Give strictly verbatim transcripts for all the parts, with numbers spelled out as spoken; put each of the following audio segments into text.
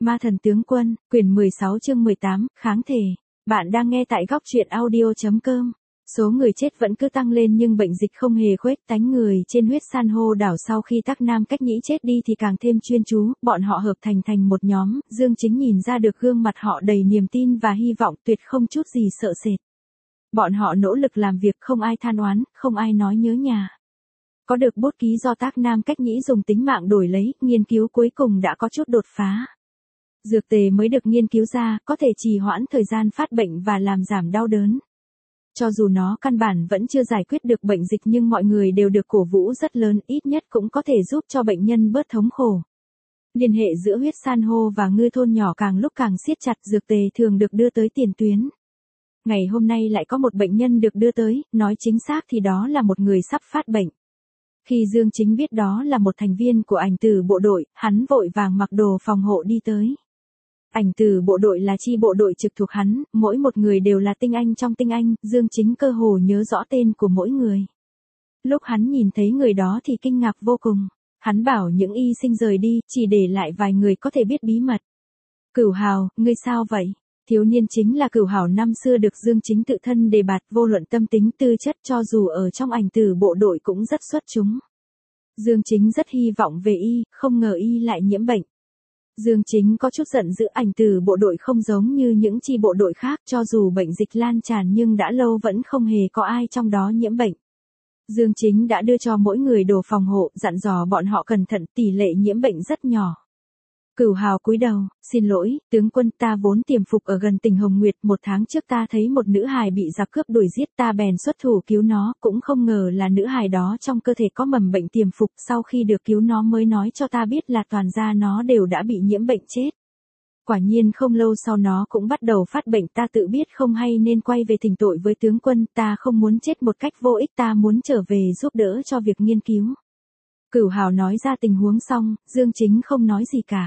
Ma thần tướng quân, quyển mười sáu chương mười tám, kháng thể. Bạn đang nghe tại góc truyện audio chấm com. Số người chết vẫn cứ tăng lên nhưng bệnh dịch không hề khuếch tán. Người trên huyết san hô đảo sau khi Tắc Nam Cách Nhĩ chết đi thì càng thêm chuyên chú, bọn họ hợp thành thành một nhóm, Dương Chính nhìn ra được gương mặt họ đầy niềm tin và hy vọng, tuyệt không chút gì sợ sệt. Bọn họ nỗ lực làm việc, không ai than oán, không ai nói nhớ nhà. Có được bút ký do Tắc Nam Cách Nhĩ dùng tính mạng đổi lấy, nghiên cứu cuối cùng đã có chút đột phá. Dược tề mới được nghiên cứu ra, có thể trì hoãn thời gian phát bệnh và làm giảm đau đớn. Cho dù nó căn bản vẫn chưa giải quyết được bệnh dịch nhưng mọi người đều được cổ vũ rất lớn, ít nhất cũng có thể giúp cho bệnh nhân bớt thống khổ. Liên hệ giữa huyết san hô và ngư thôn nhỏ càng lúc càng siết chặt, dược tề thường được đưa tới tiền tuyến. Ngày hôm nay lại có một bệnh nhân được đưa tới, nói chính xác thì đó là một người sắp phát bệnh. Khi Dương Chính biết đó là một thành viên của ảnh tử bộ đội, hắn vội vàng mặc đồ phòng hộ đi tới. Ảnh tử bộ đội là chi bộ đội trực thuộc hắn, mỗi một người đều là tinh anh trong tinh anh, Dương Chính cơ hồ nhớ rõ tên của mỗi người. Lúc hắn nhìn thấy người đó thì kinh ngạc vô cùng, hắn bảo những y sinh rời đi, chỉ để lại vài người có thể biết bí mật. Cửu Hào, ngươi sao vậy? Thiếu niên chính là Cửu Hào năm xưa được Dương Chính tự thân đề bạt, vô luận tâm tính tư chất cho dù ở trong ảnh tử bộ đội cũng rất xuất chúng. Dương Chính rất hy vọng về y, không ngờ y lại nhiễm bệnh. Dương Chính có chút giận dữ, ảnh tử bộ đội không giống như những chi bộ đội khác, cho dù bệnh dịch lan tràn nhưng đã lâu vẫn không hề có ai trong đó nhiễm bệnh. Dương Chính đã đưa cho mỗi người đồ phòng hộ, dặn dò bọn họ cẩn thận, tỷ lệ nhiễm bệnh rất nhỏ. Cửu Hào cúi đầu, xin lỗi, tướng quân, ta vốn tiềm phục ở gần tỉnh Hồng Nguyệt, một tháng trước ta thấy một nữ hài bị giặc cướp đuổi giết, ta bèn xuất thủ cứu nó, cũng không ngờ là nữ hài đó trong cơ thể có mầm bệnh tiềm phục, sau khi được cứu nó mới nói cho ta biết là toàn gia nó đều đã bị nhiễm bệnh chết. Quả nhiên không lâu sau nó cũng bắt đầu phát bệnh, ta tự biết không hay nên quay về thỉnh tội với tướng quân, ta không muốn chết một cách vô ích, ta muốn trở về giúp đỡ cho việc nghiên cứu. Cửu Hào nói ra tình huống xong, Dương Chính không nói gì cả.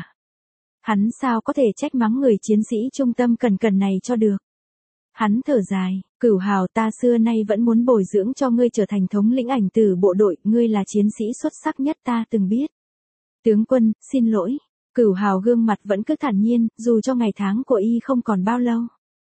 Hắn sao có thể trách mắng người chiến sĩ trung tâm cần cần này cho được. Hắn thở dài, Cửu Hào, ta xưa nay vẫn muốn bồi dưỡng cho ngươi trở thành thống lĩnh ảnh tử bộ đội, ngươi là chiến sĩ xuất sắc nhất ta từng biết. Tướng quân, xin lỗi. Cửu Hào gương mặt vẫn cứ thản nhiên, dù cho ngày tháng của y không còn bao lâu.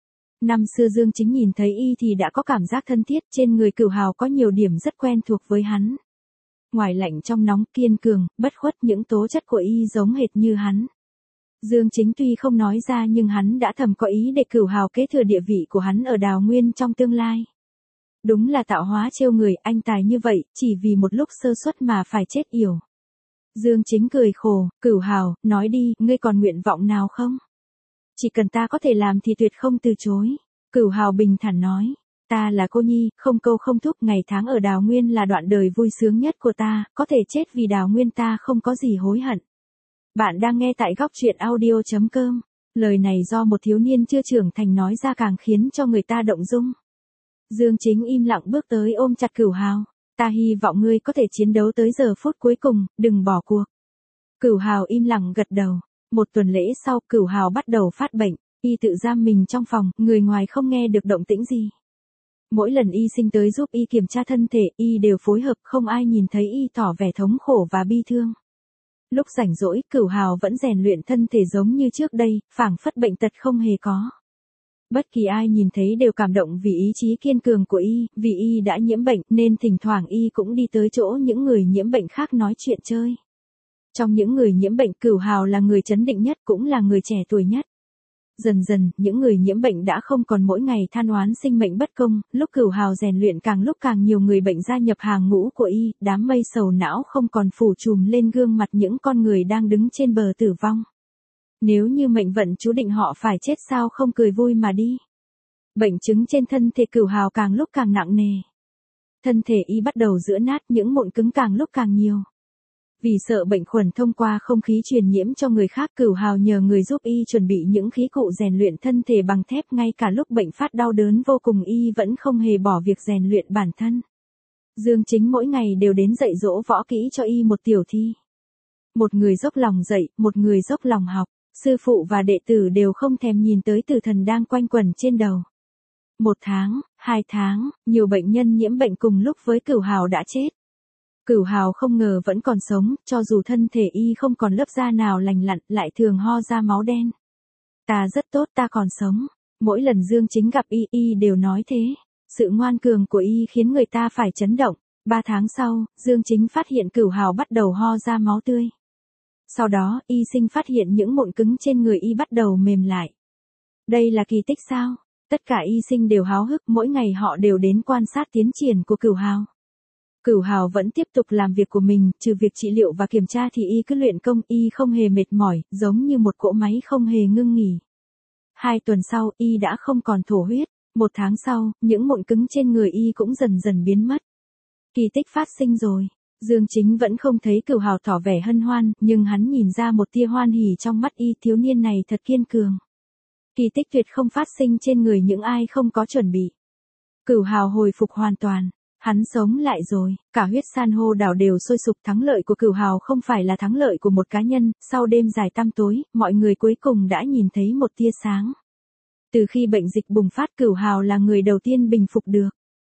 Năm xưa Dương Chính nhìn thấy y thì đã có cảm giác thân thiết, trên người Cửu Hào có nhiều điểm rất quen thuộc với hắn. Ngoài lạnh trong nóng, kiên cường, bất khuất, những tố chất của y giống hệt như hắn. Dương Chính tuy không nói ra nhưng hắn đã thầm có ý để Cửu Hào kế thừa địa vị của hắn ở Đào Nguyên trong tương lai. Đúng là tạo hóa trêu người, anh tài như vậy, chỉ vì một lúc sơ suất mà phải chết yểu. Dương Chính cười khổ, Cửu Hào, nói đi, ngươi còn nguyện vọng nào không? Chỉ cần ta có thể làm thì tuyệt không từ chối. Cửu Hào bình thản nói, ta là cô nhi, không câu không thúc, ngày tháng ở Đào Nguyên là đoạn đời vui sướng nhất của ta, có thể chết vì Đào Nguyên ta không có gì hối hận. Bạn đang nghe tại góc truyện audio chấm com. Lời này do một thiếu niên chưa trưởng thành nói ra càng khiến cho người ta động dung. Dương Chính im lặng bước tới ôm chặt Cửu Hào. Ta hy vọng ngươi có thể chiến đấu tới giờ phút cuối cùng, đừng bỏ cuộc. Cửu Hào im lặng gật đầu. Một tuần lễ sau, Cửu Hào bắt đầu phát bệnh. Y tự giam mình trong phòng, người ngoài không nghe được động tĩnh gì. Mỗi lần y sinh tới giúp y kiểm tra thân thể, y đều phối hợp, không ai nhìn thấy y tỏ vẻ thống khổ và bi thương. Lúc rảnh rỗi, Cửu Hào vẫn rèn luyện thân thể giống như trước đây, phảng phất bệnh tật không hề có. Bất kỳ ai nhìn thấy đều cảm động vì ý chí kiên cường của y, vì y đã nhiễm bệnh nên thỉnh thoảng y cũng đi tới chỗ những người nhiễm bệnh khác nói chuyện chơi. Trong những người nhiễm bệnh, Cửu Hào là người trấn định nhất, cũng là người trẻ tuổi nhất. Dần dần, những người nhiễm bệnh đã không còn mỗi ngày than oán sinh mệnh bất công, lúc Cửu Hào rèn luyện càng lúc càng nhiều người bệnh gia nhập hàng ngũ của y, đám mây sầu não không còn phủ trùm lên gương mặt những con người đang đứng trên bờ tử vong. Nếu như mệnh vận chú định họ phải chết sao không cười vui mà đi. Bệnh chứng trên thân thể Cửu Hào càng lúc càng nặng nề. Thân thể y bắt đầu giữa nát, những mụn cứng càng lúc càng nhiều. Vì sợ bệnh khuẩn thông qua không khí truyền nhiễm cho người khác, Cửu Hào nhờ người giúp y chuẩn bị những khí cụ rèn luyện thân thể bằng thép, ngay cả lúc bệnh phát đau đớn vô cùng y vẫn không hề bỏ việc rèn luyện bản thân. Dương Chính mỗi ngày đều đến dạy dỗ võ kỹ cho y một tiểu thi. Một người dốc lòng dạy, một người dốc lòng học, sư phụ và đệ tử đều không thèm nhìn tới tử thần đang quanh quẩn trên đầu. Một tháng, hai tháng, nhiều bệnh nhân nhiễm bệnh cùng lúc với Cửu Hào đã chết. Cửu Hào không ngờ vẫn còn sống, cho dù thân thể y không còn lớp da nào lành lặn, lại thường ho ra máu đen. Ta rất tốt, ta còn sống. Mỗi lần Dương Chính gặp y, y đều nói thế. Sự ngoan cường của y khiến người ta phải chấn động. Ba tháng sau, Dương Chính phát hiện Cửu Hào bắt đầu ho ra máu tươi. Sau đó, y sinh phát hiện những mụn cứng trên người y bắt đầu mềm lại. Đây là kỳ tích sao? Tất cả y sinh đều háo hức, mỗi ngày họ đều đến quan sát tiến triển của Cửu Hào. Cửu Hào vẫn tiếp tục làm việc của mình, trừ việc trị liệu và kiểm tra thì y cứ luyện công, y không hề mệt mỏi, giống như một cỗ máy không hề ngưng nghỉ. Hai tuần sau, y đã không còn thổ huyết. Một tháng sau, những mụn cứng trên người y cũng dần dần biến mất. Kỳ tích phát sinh rồi. Dương Chính vẫn không thấy Cửu Hào tỏ vẻ hân hoan, nhưng hắn nhìn ra một tia hoan hỉ trong mắt y, thiếu niên này thật kiên cường. Kỳ tích tuyệt không phát sinh trên người những ai không có chuẩn bị. Cửu Hào hồi phục hoàn toàn. Hắn sống lại rồi, cả huyết san hô đảo đều sôi sục. Thắng lợi của Cửu Hào không phải là thắng lợi của một cá nhân, sau đêm dài tăm tối, mọi người cuối cùng đã nhìn thấy một tia sáng. Từ khi bệnh dịch bùng phát, Cửu Hào là người đầu tiên bình phục được.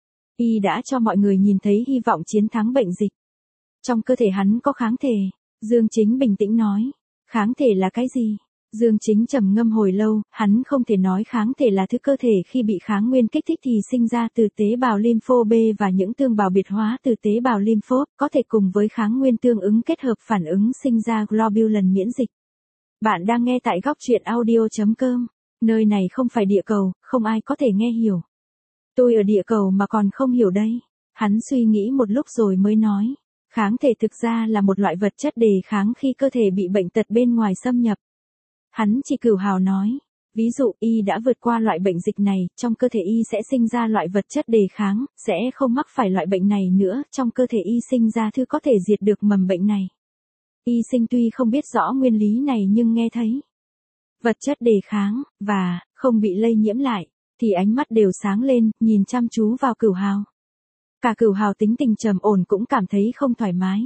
Y đã cho mọi người nhìn thấy hy vọng chiến thắng bệnh dịch. Trong cơ thể hắn có kháng thể. Dương Chính bình tĩnh nói. Kháng thể là cái gì? Dương Chính trầm ngâm hồi lâu, hắn không thể nói kháng thể là thứ cơ thể khi bị kháng nguyên kích thích thì sinh ra từ tế bào lympho B và những tương bào biệt hóa từ tế bào lympho, có thể cùng với kháng nguyên tương ứng kết hợp phản ứng sinh ra globulin miễn dịch. Bạn đang nghe tại góc truyện audio chấm com. Nơi này không phải địa cầu, không ai có thể nghe hiểu. Tôi ở địa cầu mà còn không hiểu đây. Hắn suy nghĩ một lúc rồi mới nói. Kháng thể thực ra là một loại vật chất đề kháng khi cơ thể bị bệnh tật bên ngoài xâm nhập. Hắn chỉ Cửu Hào nói. Ví dụ y đã vượt qua loại bệnh dịch này, trong cơ thể y sẽ sinh ra loại vật chất đề kháng, sẽ không mắc phải loại bệnh này nữa, trong cơ thể y sinh ra thứ có thể diệt được mầm bệnh này. Y sinh tuy không biết rõ nguyên lý này nhưng nghe thấy vật chất đề kháng, và không bị lây nhiễm lại, thì ánh mắt đều sáng lên, nhìn chăm chú vào Cửu Hào. Cả Cửu Hào tính tình trầm ổn cũng cảm thấy không thoải mái.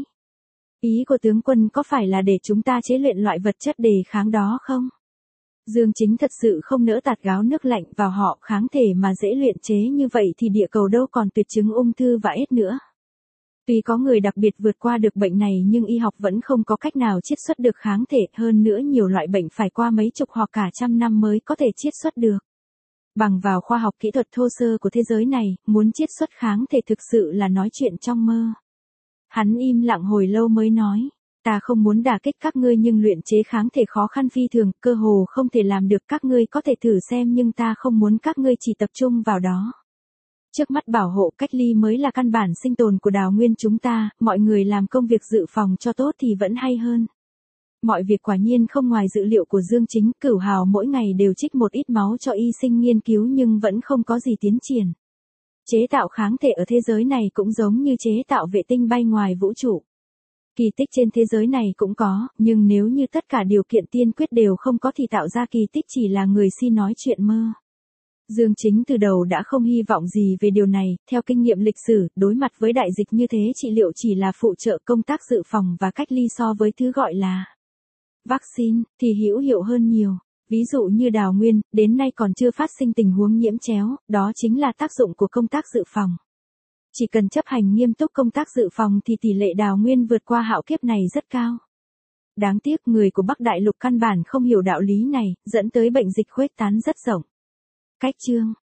Ý của tướng quân có phải là để chúng ta chế luyện loại vật chất đề kháng đó không? Dương Chính thật sự không nỡ tạt gáo nước lạnh vào họ, kháng thể mà dễ luyện chế như vậy thì địa cầu đâu còn tuyệt chứng ung thư và AIDS nữa. Tuy có người đặc biệt vượt qua được bệnh này nhưng y học vẫn không có cách nào chiết xuất được kháng thể, hơn nữa nhiều loại bệnh phải qua mấy chục hoặc cả trăm năm mới có thể chiết xuất được. Bằng vào khoa học kỹ thuật thô sơ của thế giới này, muốn chiết xuất kháng thể thực sự là nói chuyện trong mơ. Hắn im lặng hồi lâu mới nói, ta không muốn đả kích các ngươi nhưng luyện chế kháng thể khó khăn phi thường, cơ hồ không thể làm được, các ngươi có thể thử xem nhưng ta không muốn các ngươi chỉ tập trung vào đó. Trước mắt bảo hộ cách ly mới là căn bản sinh tồn của đào nguyên chúng ta, mọi người làm công việc dự phòng cho tốt thì vẫn hay hơn. Mọi việc quả nhiên không ngoài dự liệu của Dương Chính, Cửu Hào mỗi ngày đều trích một ít máu cho y sinh nghiên cứu nhưng vẫn không có gì tiến triển. Chế tạo kháng thể ở thế giới này cũng giống như chế tạo vệ tinh bay ngoài vũ trụ. Kỳ tích trên thế giới này cũng có, nhưng nếu như tất cả điều kiện tiên quyết đều không có thì tạo ra kỳ tích chỉ là người si nói chuyện mơ. Dương Chính từ đầu đã không hy vọng gì về điều này, theo kinh nghiệm lịch sử, đối mặt với đại dịch như thế trị liệu chỉ là phụ trợ công tác dự phòng và cách ly so với thứ gọi là vaccine, thì hữu hiệu hơn nhiều. Ví dụ như đào nguyên, đến nay còn chưa phát sinh tình huống nhiễm chéo, đó chính là tác dụng của công tác dự phòng. Chỉ cần chấp hành nghiêm túc công tác dự phòng thì tỷ lệ đào nguyên vượt qua hạo kiếp này rất cao. Đáng tiếc người của Bắc Đại Lục căn bản không hiểu đạo lý này, dẫn tới bệnh dịch khuếch tán rất rộng. Cách chương